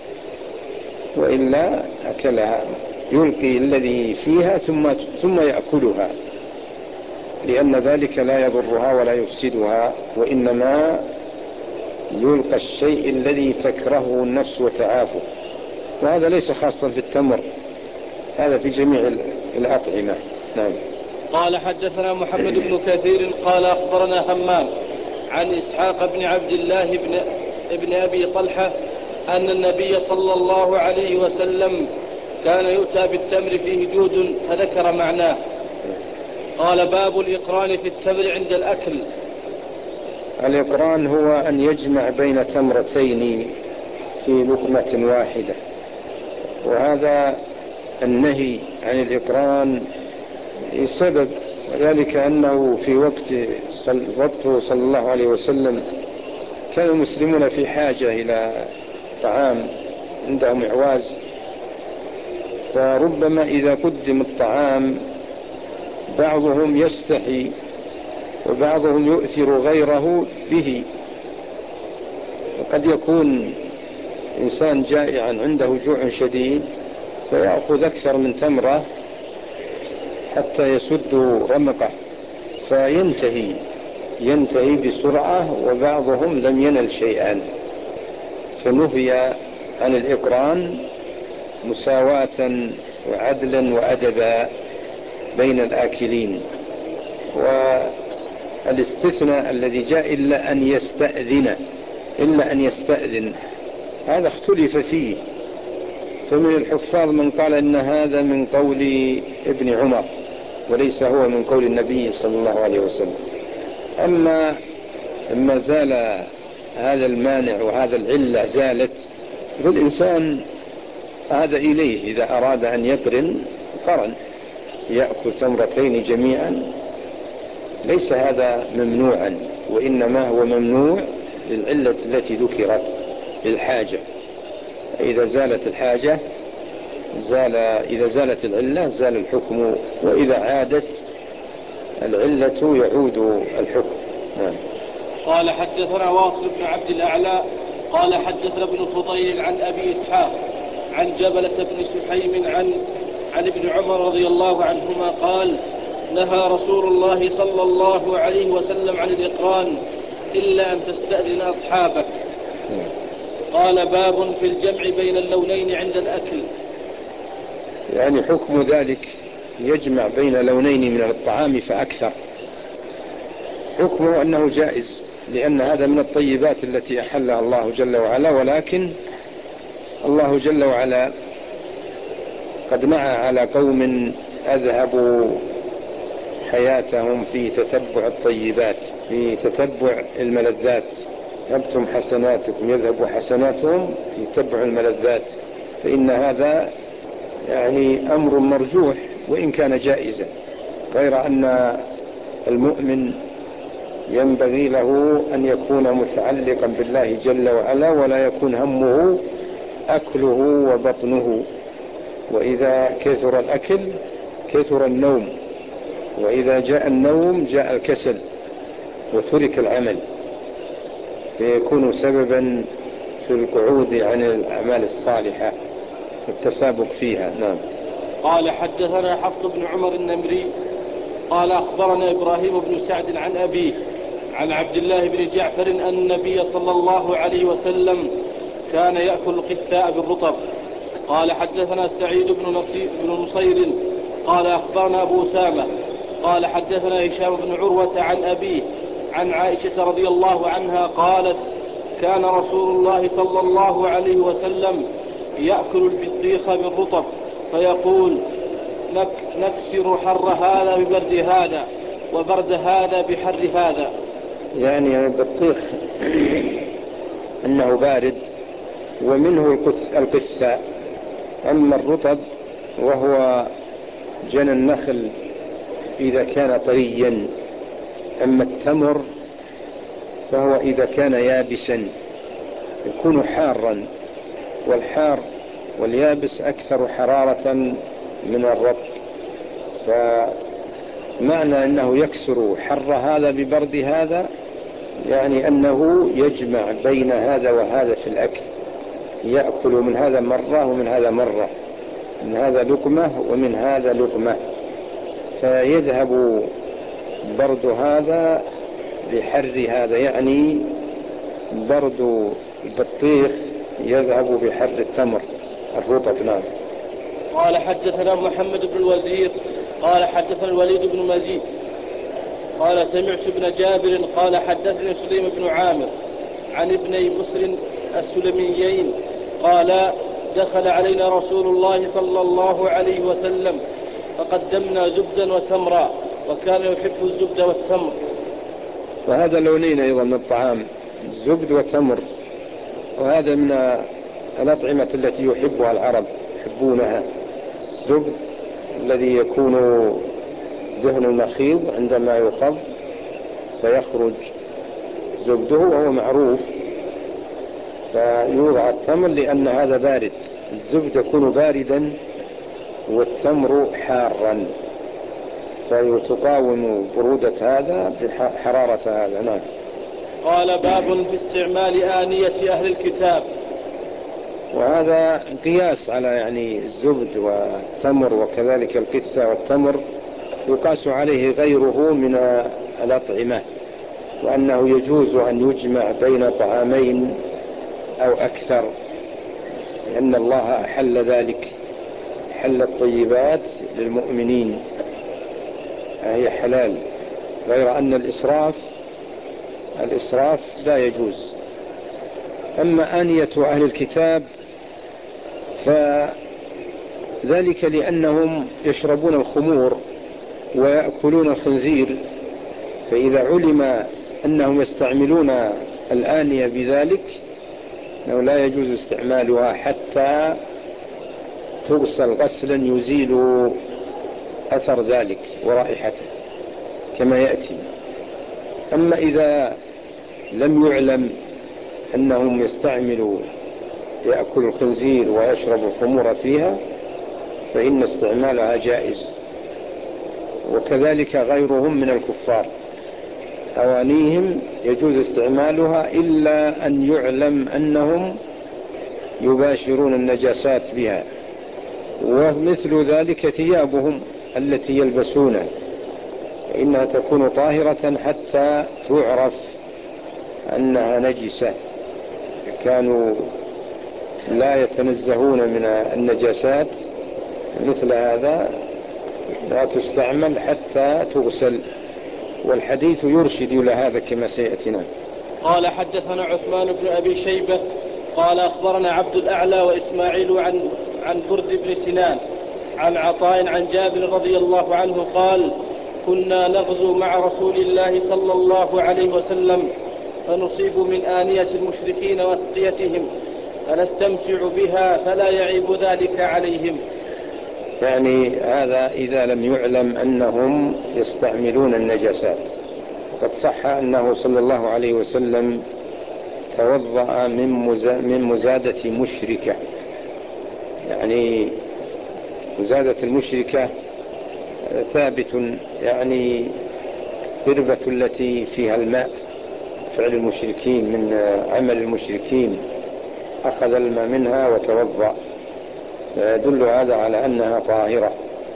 [SPEAKER 2] وإلا أكلها، يلقي الذي فيها ثم ثم يأكلها، لأن ذلك لا يضرها ولا يفسدها، وإنما يلقى الشيء الذي تكرهه النفس وتعافه. وهذا ليس خاصا في التمر، هذا في جميع الأطعمة. نعم.
[SPEAKER 1] قال حدثنا محمد بن كثير قال أخبرنا همام عن إسحاق بن عبد الله بن, بن أبي طلحة أن النبي صلى الله عليه وسلم كان يؤتى بالتمر فيه جود فذكر معناه. قال باب الإقران في التمر عند الأكل.
[SPEAKER 2] الإقران هو أن يجمع بين تمرتين في لقمة واحدة، وهذا النهي عن الإقران لسبب، وذلك أنه في وقت وقته صلى الله عليه وسلم كان المسلمون في حاجة إلى طعام، عندهم إعواز، فربما إذا قدم الطعام بعضهم يستحي وبعضهم يؤثر غيره به، وقد يكون إنسان جائعا عنده جوع شديد فيأخذ أكثر من تمرة حتى يسد رمقه فينتهي ينتهي بسرعة، وبعضهم لم ينل شيئا، فنهي عن الإقران مساواة وعدلا وأدبا بين الآكلين. والاستثناء الذي جاء إلا أن يستأذن إلا أن يستأذن هذا اختلف فيه، فمن الحفاظ من قال إن هذا من قول ابن عمر وليس هو من قول النبي صلى الله عليه وسلم. أما لما زال هذا المانع وهذا العلة زالت، فالإنسان هذا إليه إذا أراد أن يقرن قرن، يأكل تمرتين جميعا، ليس هذا ممنوعا، وإنما هو ممنوع للعلة التي ذكرت للحاجة. إذا زالت الحاجة زال إذا زالت العلة زال الحكم، وإذا عادت العلة يعود الحكم. نعم.
[SPEAKER 1] قال حدثنا واصل بن عبد الأعلى قال حدثنا ابن فضيل عن أبي إسحاق عن جبلة بن سحيم عن عن ابن عمر رضي الله عنهما قال نهى رسول الله صلى الله عليه وسلم عن الإقران إلا أن تستأذن أصحابك. قال باب في الجمع بين اللونين عند الأكل.
[SPEAKER 2] يعني حكم ذلك يجمع بين لونين من الطعام فأكثر، حكمه أنه جائز، لأن هذا من الطيبات التي أحلها الله جل وعلا، ولكن الله جل وعلا قد نعى على قوم أذهبوا حياتهم في تتبع الطيبات، في تتبع الملذات، أبتم حسناتكم يذهب حسناتهم في تتبع الملذات، فإن هذا يعني أمر مرجوح وإن كان جائزا، غير أن المؤمن ينبغي له أن يكون متعلقا بالله جل وعلا، ولا يكون همه أكله وبطنه، وإذا كثر الأكل كثر النوم، وإذا جاء النوم جاء الكسل وترك العمل، فيكون سببا في القعود عن الأعمال الصالحة والتسابق فيها. نعم.
[SPEAKER 1] قال حدثنا حفص بن عمر النمري قال أخبرنا إبراهيم بن سعد عن أبيه عن عبد الله بن جعفر أن النبي صلى الله عليه وسلم كان يأكل القثاء بالرطب. قال حدثنا سعيد بن نصير قال أخبرنا أبو أسامة قال حدثنا هشام بن عروة عن أبيه عن عائشة رضي الله عنها قالت كان رسول الله صلى الله عليه وسلم يأكل البطيخ بالرطب فيقول نك نكسر حر هذا ببرد هذا وبرد هذا بحر هذا.
[SPEAKER 2] يعني البطيخ أنه بارد ومنه القثاء، أما الرطب وهو جنى النخل إذا كان طريا، أما التمر فهو إذا كان يابسا يكون حارا، والحار واليابس أكثر حرارة من الرطب، معنى أنه يكسر حر هذا ببرد هذا، يعني أنه يجمع بين هذا وهذا في الأكل، يأكل من هذا مرة ومن هذا مرة، من هذا لقمة ومن هذا لقمة، فيذهب برد هذا بحر هذا، يعني برد البطيخ يذهب بحر التمر الرطب. نعم.
[SPEAKER 1] قال حدثنا محمد بن الوزير قال حدثنا الوليد بن مزيد قال سمعت ابن جابر قال حدثني سليم بن عامر عن ابني بسر السلميين قال دخل علينا رسول الله صلى الله عليه وسلم فقدمنا زبدا وتمرا وكان يحب الزبد والتمر.
[SPEAKER 2] وهذا لونين أيضا من الطعام، الزبد وتمر، وهذا من الأطعمة التي يحبها العرب، يحبونها. الزبد الذي يكون دهن المخيض عندما يخض فيخرج زبده وهو معروف، فيوضع التمر لأن هذا بارد، الزبد يكون باردا والتمر حارا، فيتقاوم برودة هذا بحرارة هذا. نعم.
[SPEAKER 1] قال باب في استعمال آنية أهل الكتاب.
[SPEAKER 2] وهذا قياس على يعني الزبد والتمر، وكذلك القثة والتمر يقاس عليه غيره من الأطعمة، وأنه يجوز أن يجمع بين طعامين أو أكثر، لأن الله أحل ذلك، حل الطيبات للمؤمنين، هي حلال، غير أن الإسراف الإسراف لا يجوز. أما آنية أهل الكتاب فذلك لأنهم يشربون الخمور ويأكلون الخنزير، فإذا علم أنهم يستعملون الآنية بذلك أنه لا يجوز استعمالها حتى تغسل غسلا يزيل أثر ذلك ورائحته كما يأتي. أما إذا لم يعلم أنهم يستعملوا يأكل الخنزير ويشرب الخمور فيها فإن استعمالها جائز، وكذلك غيرهم من الكفار أوانيهم يجوز استعمالها إلا أن يعلم أنهم يباشرون النجاسات بها. ومثل ذلك ثيابهم التي يلبسونها فإنها تكون طاهرة حتى تعرف أنها نجسة، كانوا لا يتنزهون من النجاسات، مثل هذا لا تستعمل حتى تغسل، والحديث يرشد إلى هذا كما سيأتينا.
[SPEAKER 1] قال حدثنا عثمان بن أبي شيبة قال أخبرنا عبد الأعلى وإسماعيل عن عن برد بن سنان عن عطاء عن جابر رضي الله عنه قال كنا نغزو مع رسول الله صلى الله عليه وسلم فنصيب من آنية المشركين وأسقيتهم فنستمتع بها فلا يعيب ذلك عليهم.
[SPEAKER 2] يعني هذا إذا لم يعلم أنهم يستعملون النجاسات. قد صح أنه صلى الله عليه وسلم توضأ من مزادة مشركة، يعني مزادة المشركة ثابت، يعني قربة التي فيها الماء، فعل المشركين من عمل المشركين، أخذ الماء منها وتوضأ، فيدل هذا على أنها طاهرة.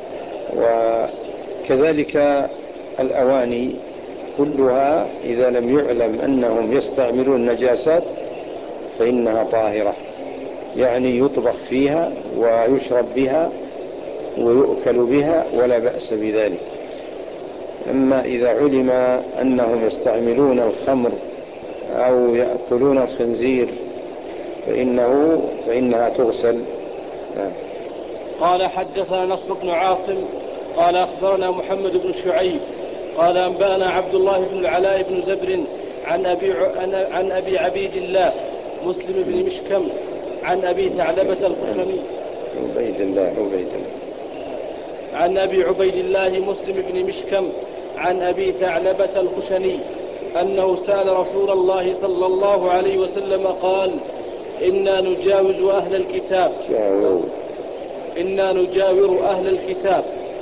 [SPEAKER 2] وكذلك الأواني كلها إذا لم يعلم أنهم يستعملون النجاسات فإنها طاهرة، يعني يطبخ فيها ويشرب بها ويؤكل بها ولا بأس بذلك. أما إذا علم أنهم يستعملون الخمر أو يأكلون الخنزير فإنه فإنها تغسل.
[SPEAKER 1] قال حدثنا نصر بن عاصم قال أخبرنا محمد بن شعيب قال أنبأنا عبد الله بن العلاء بن زبر عن أبي, عن أبي عبيد الله مسلم بن مشكم عن أبي ثعلبة الخشني
[SPEAKER 2] عبيد الله عبيد الله
[SPEAKER 1] عن أبي عبيد الله مسلم بن مشكم عن أبي ثعلبة الخشني أنه سأل رسول الله صلى الله عليه وسلم قال إنا نجاوز أهل الكتاب إنا نجاور أهل الكتاب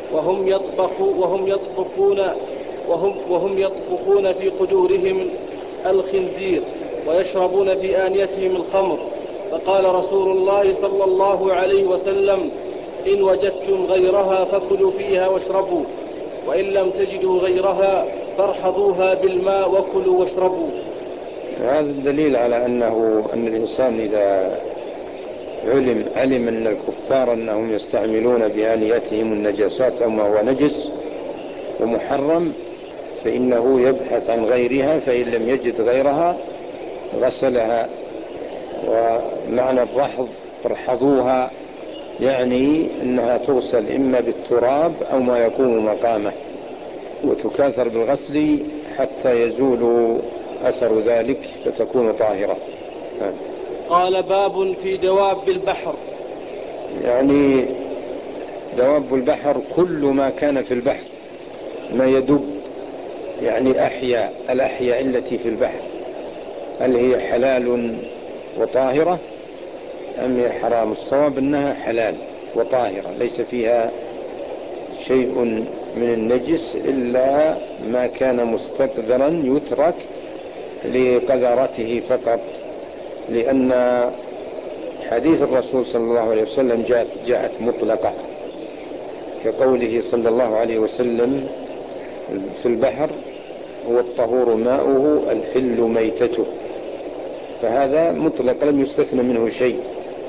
[SPEAKER 1] وهم يطبخوا وهم يطبخون وهم, وهم يطبخون في قدورهم الخنزير ويشربون في آنيتهم الخمر. فقال رسول الله صلى الله عليه وسلم: إن وجدتم غيرها فكلوا فيها واشربوا، وإن لم تجدوا غيرها فارحضوها بالماء وكلوا واشربوا.
[SPEAKER 2] هذا الدليل على أنه أن الإنسان إذا علم, علم أن الكفار أنهم يستعملون بآنيتهم النجاسات أو ما هو نجس ومحرم، فإنه يبحث عن غيرها، فإن لم يجد غيرها غسلها. ومعنى الرحض ارحضوها يعني أنها تغسل إما بالتراب أو ما يكون مقامه، وتكاثر بالغسل حتى يزول أثر ذلك فتكون طاهرة.
[SPEAKER 1] قال: باب في دواب البحر.
[SPEAKER 2] يعني دواب البحر كل ما كان في البحر، ما يدب، يعني أحياء الأحياء التي في البحر، هل هي حلال وطاهرة أم هي حرام؟ الصواب أنها حلال وطاهرة، ليس فيها شيء من النجس إلا ما كان مستقذرا يترك لقذرته فقط، لأن حديث الرسول صلى الله عليه وسلم جاءت, جاءت مطلقة، كقوله صلى الله عليه وسلم في البحر: هو الطهور ماؤه الحل ميتته، فهذا مطلق لم يستثنى منه شيء.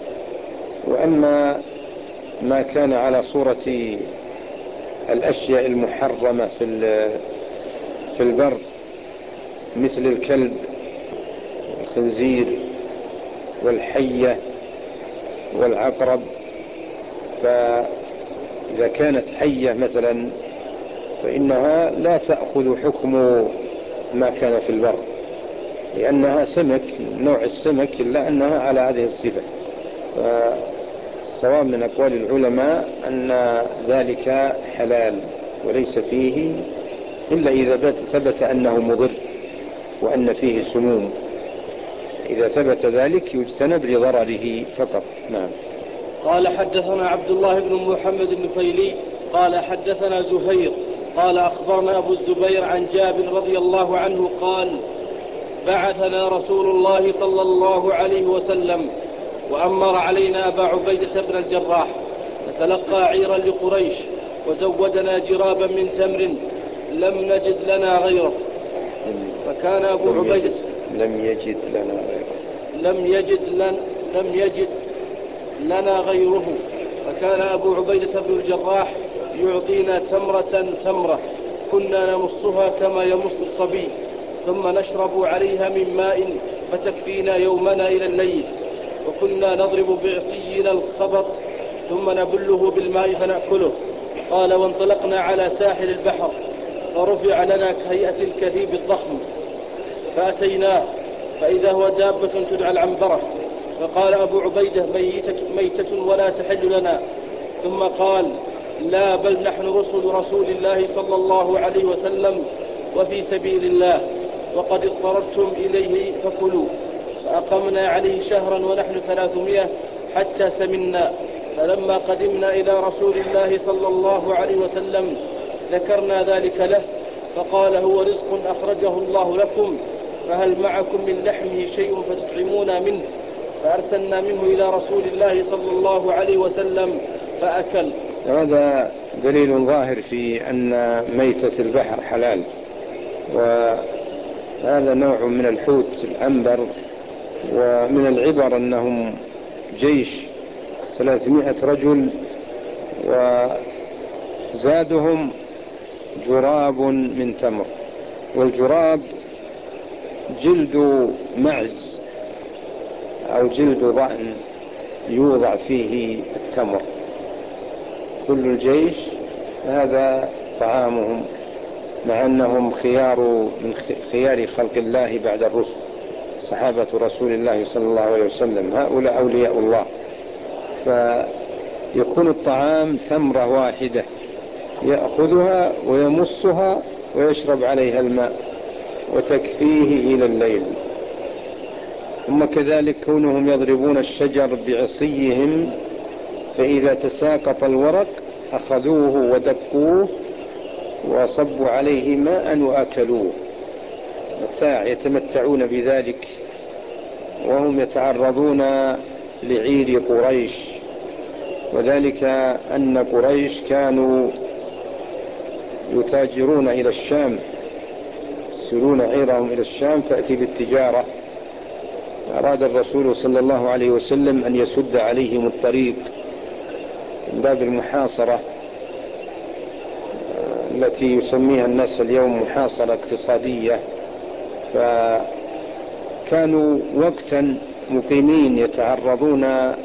[SPEAKER 2] وأما ما كان على صورة الأشياء المحرمة في في البر مثل الكلب والخنزير والحية والعقرب، فإذا كانت حية مثلا فإنها لا تأخذ حكم ما كان في البر، لأنها سمك، نوع السمك، إلا أنها على هذه الصفة. فالصواب من أقوال العلماء أن ذلك حلال وليس فيه إلا إذا ثبت أنه مضر وأن فيه سموم، إذا ثبت ذلك يجتنب لضرره فقط. نعم.
[SPEAKER 1] قال: حدثنا عبد الله بن محمد النفيلي قال حدثنا زهير قال أخبرنا أبو الزبير عن جابر رضي الله عنه قال: بعثنا رسول الله صلى الله عليه وسلم وأمر علينا أبا عبيدة بن الجراح فتلقى عيرا لقريش وزودنا جرابا من تمر لم نجد لنا غيره. فكان أبو
[SPEAKER 2] لم
[SPEAKER 1] عبيدة
[SPEAKER 2] يجد لم يجد لنا غيره
[SPEAKER 1] لم يجد لن لم يجد لنا غيره فكان أبو عبيدة بن الجراح يعطينا تمرة تمرة كنا نمصها كما يمص الصبي، ثم نشرب عليها من ماء فتكفينا يومنا إلى الليل، وكنا نضرب بعصينا الخبط ثم نبله بالماء فنأكله. قال: وانطلقنا على ساحل البحر فرفع لنا كهيئة الكثيب الضخم فأتيناه فإذا هو دابة تدعى العنبرة، فقال أبو عبيدة: ميتة, ميتة ولا تحل لنا. ثم قال: لا، بل نحن رسل رسول الله صلى الله عليه وسلم وفي سبيل الله، وقد اضطررتم إليه فكلوا. فأقمنا عليه شهرا ونحن ثلاثمائة حتى سمنا، فلما قدمنا إلى رسول الله صلى الله عليه وسلم ذكرنا ذلك له، فقال: هو رزق أخرجه الله لكم، فهل معكم من لحمه شيء فتطعمون منه؟ فأرسلنا منه إلى رسول الله صلى الله عليه وسلم فأكل.
[SPEAKER 2] هذا دليل ظاهر في أن ميتة البحر حلال، وهذا نوع من الحوت العنبر. ومن العبر أنهم جيش ثلاثمائة رجل وزادهم جراب من تمر، والجراب جلد معز أو جلد ضأن يوضع فيه التمر. كل الجيش هذا طعامهم، مع أنهم خيار من خيار خلق الله بعد الرسل، صحابة رسول الله صلى الله عليه وسلم، هؤلاء أولياء الله. فيكون الطعام تمرة واحدة يأخذها ويمصها ويشرب عليها الماء وتكفيه إلى الليل. ثم كذلك كونهم يضربون الشجر بعصيهم، فإذا تساقط الورق أخذوه ودقوه وصبوا عليه ماء وأكلوه، متاع يتمتعون بذلك وهم يتعرضون لعير قريش. وذلك أن قريش كانوا يتاجرون إلى الشام، يسيرون عيرهم إلى الشام تأتي بالتجارة. أراد الرسول صلى الله عليه وسلم أن يسد عليهم الطريق من باب المحاصرة التي يسميها الناس اليوم محاصرة اقتصادية. فكانوا وقتا مقيمين يتعرضون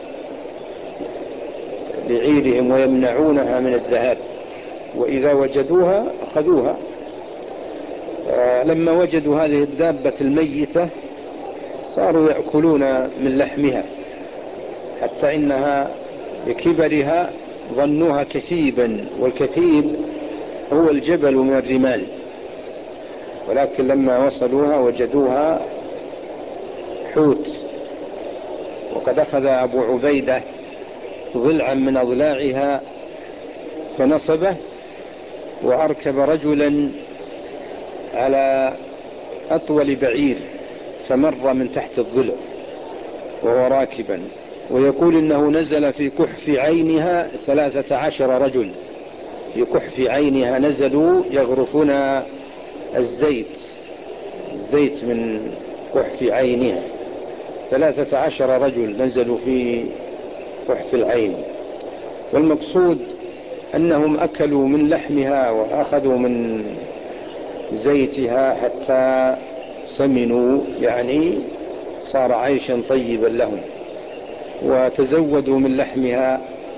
[SPEAKER 2] لعيرهم ويمنعونها من الذهاب، وإذا وجدوها أخذوها. لما وجدوا هذه الدابة الميتة صاروا يأكلون من لحمها، حتى إنها بكبرها ظنوها كثيبا، والكثيب هو الجبل من الرمال، ولكن لما وصلوها وجدوها حوت. وقد أخذ أبو عبيدة ضلعا من أضلاعها فنصبه وأركب رجلا على أطول بعير فمر من تحت الضلع وهو راكبا، ويقول إنه نزل في كحف عينها ثلاثة عشر رجل، في كحف عينها نزلوا يغرفون الزيت الزيت من كحف عينها، ثلاثة عشر رجل نزلوا في كحف العين. والمقصود أنهم أكلوا من لحمها وأخذوا من زيتها حتى سمنوا، يعني صار عيشا طيبا لهم، وتزودوا من لحمها.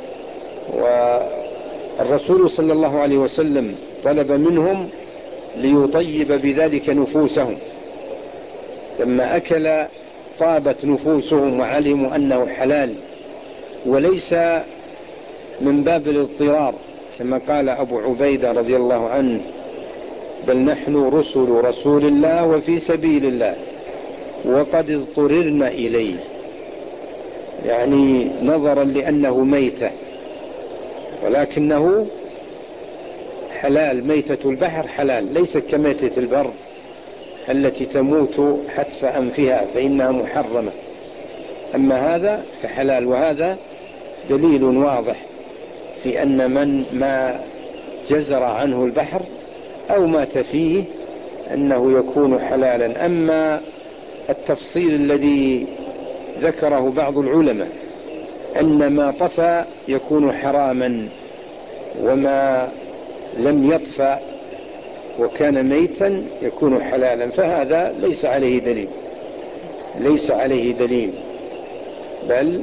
[SPEAKER 2] والرسول صلى الله عليه وسلم طلب منهم ليطيب بذلك نفوسهم، لما أكل طابت نفوسهم وعلموا أنه حلال وليس من باب الاضطرار، كما قال أبو عبيدة رضي الله عنه: بل نحن رسل رسول الله وفي سبيل الله وقد اضطررنا إليه، يعني نظرا لأنه ميتة، ولكنه حلال. ميتة البحر حلال، ليست كميتة البر التي تموت حتف أنفها فإنها محرمة، أما هذا فحلال. وهذا دليل واضح في أن من ما جزر عنه البحر أو مات فيه أنه يكون حلالا. أما التفصيل الذي ذكره بعض العلماء أن ما طفى يكون حراما وما لم يطفى وكان ميتا يكون حلالا، فهذا ليس عليه دليل ليس عليه دليل بل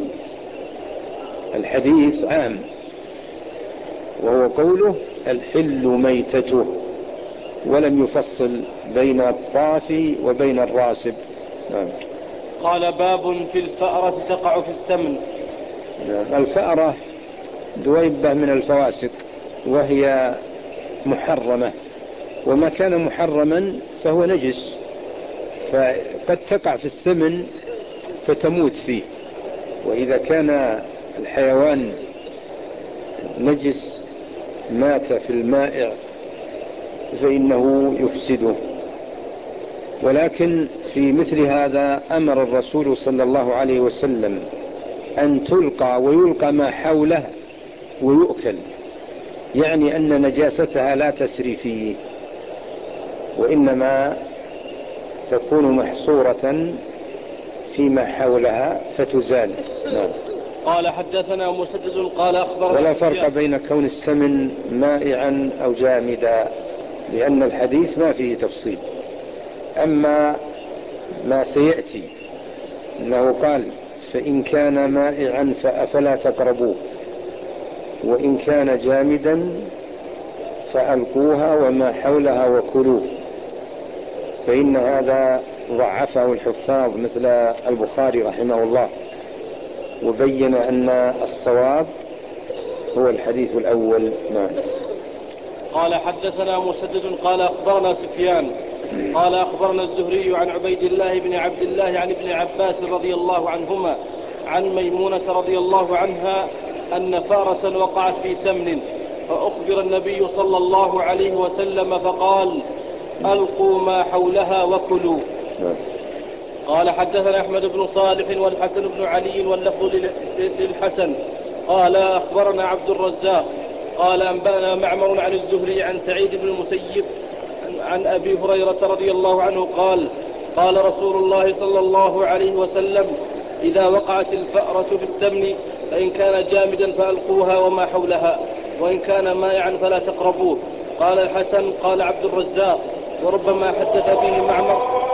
[SPEAKER 2] الحديث عام، وهو قوله: الحل ميتته، ولم يفصل بين الطافي وبين الراسب. نعم.
[SPEAKER 1] قال: باب في الفأرة تقع في السمن.
[SPEAKER 2] نعم. الفأرة دويبة من الفواسق وهي محرمة، وما كان محرما فهو نجس، فقد تقع في السمن فتموت فيه. وإذا كان الحيوان نجس مات في المائع فإنه يفسده. ولكن في مثل هذا أمر الرسول صلى الله عليه وسلم أن تلقى ويلقى ما حوله ويؤكل، يعني أن نجاستها لا تسري فيه، وإنما تكون محصورة فيما حولها فتزال. نعم.
[SPEAKER 1] قال: حدثنا مسدد قال أخبرنا.
[SPEAKER 2] ولا فرق بين كون السمن مائعا أو جامدا، لأن الحديث ما فيه تفصيل. أما ما سيأتي أنه قال: فإن كان مائعا فلا تقربوه، وإن كان جامدا فألقوها وما حولها وكلوه، فإن هذا ضعفه الحفاظ مثل البخاري رحمه الله، وبين أن الصواب هو الحديث الأول. نعم.
[SPEAKER 1] قال: حدثنا مسدد قال أخبرنا سفيان قال أخبرنا الزهري عن عبيد الله بن عبد الله عن ابن عباس رضي الله عنهما عن ميمونة رضي الله عنها أن فارة وقعت في سمن فأخبر النبي صلى الله عليه وسلم فقال ألقوا ما حولها وكلوا. قال حدثنا أحمد بن صالح والحسن بن علي واللفظ للحسن قال أخبرنا عبد الرزاق قال أنبأنا معمر عن الزهري عن سعيد بن المسيب عن أبي هريرة رضي الله عنه قال قال رسول الله صلى الله عليه وسلم إذا وقعت الفأرة في السمن فإن كان جامدا فألقوها وما حولها وإن كان مائعا فلا تقربوه. قال الحسن قال عبد الرزاق وربما حدث به معمر